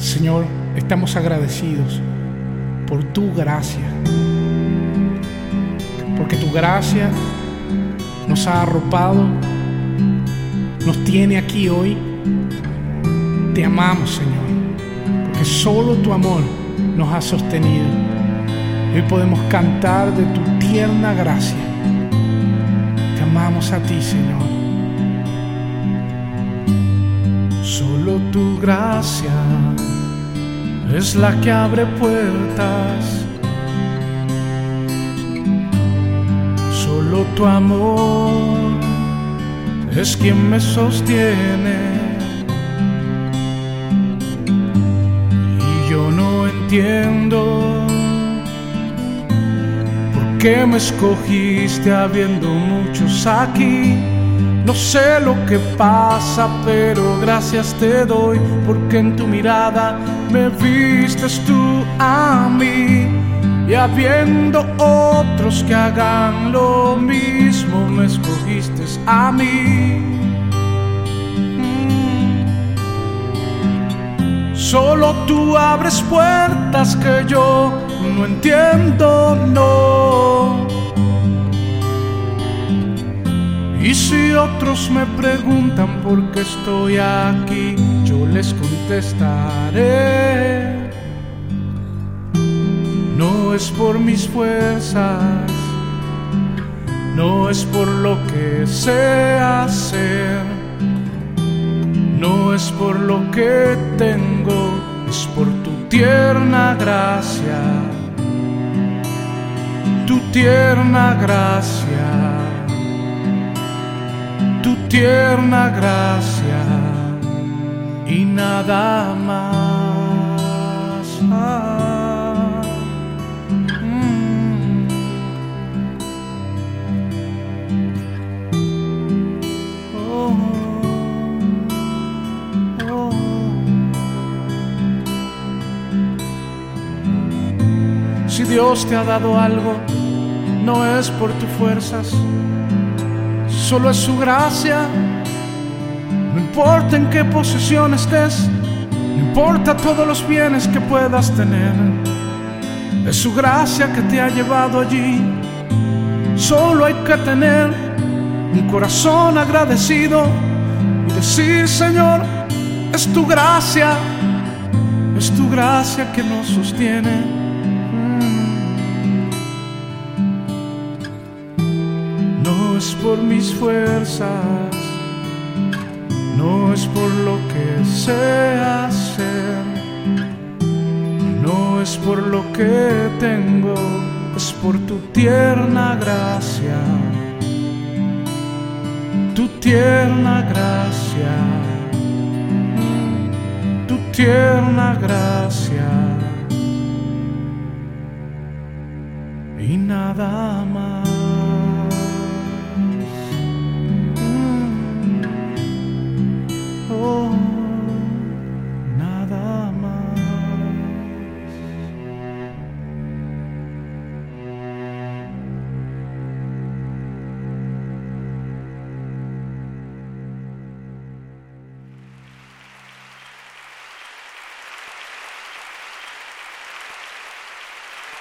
Señor, estamos agradecidos por tu gracia, porque tu gracia nos ha arropado, nos tiene aquí hoy. Te amamos, Señor, porque solo tu amor nos ha sostenido. Hoy podemos cantar de tu tierna gracia. Te amamos a ti, Señor. Solo tu gracia es la que abre puertas. Solo tu amor es quien me sostiene. Y yo no entiendo por qué me escogiste habiendo muchos aquí. No sé lo que pasa, pero gracias te doy, porque en tu mirada me vistes tú a mí. Y habiendo otros que hagan lo mismo, me escogiste a mí. Solo tú abres puertas que yo no entiendo, no. Y si otros me preguntan por qué estoy aquí, yo les contestaré: no es por mis fuerzas, no es por lo que sé hacer, no es por lo que tengo, es por tu tierna gracia, tu tierna gracia. Tu tierna gracia y nada más. Oh, oh. Si Dios te ha dado algo, no es por tus fuerzas, solo es su gracia. No importa en qué posición estés, no importa todos los bienes que puedas tener, es su gracia que te ha llevado allí. Solo hay que tener un corazón agradecido y decir: Señor, es tu gracia que nos sostiene. No es por mis fuerzas, no es por lo que sé hacer, no es por lo que tengo, es por tu tierna gracia, tu tierna gracia, tu tierna gracia y nada más.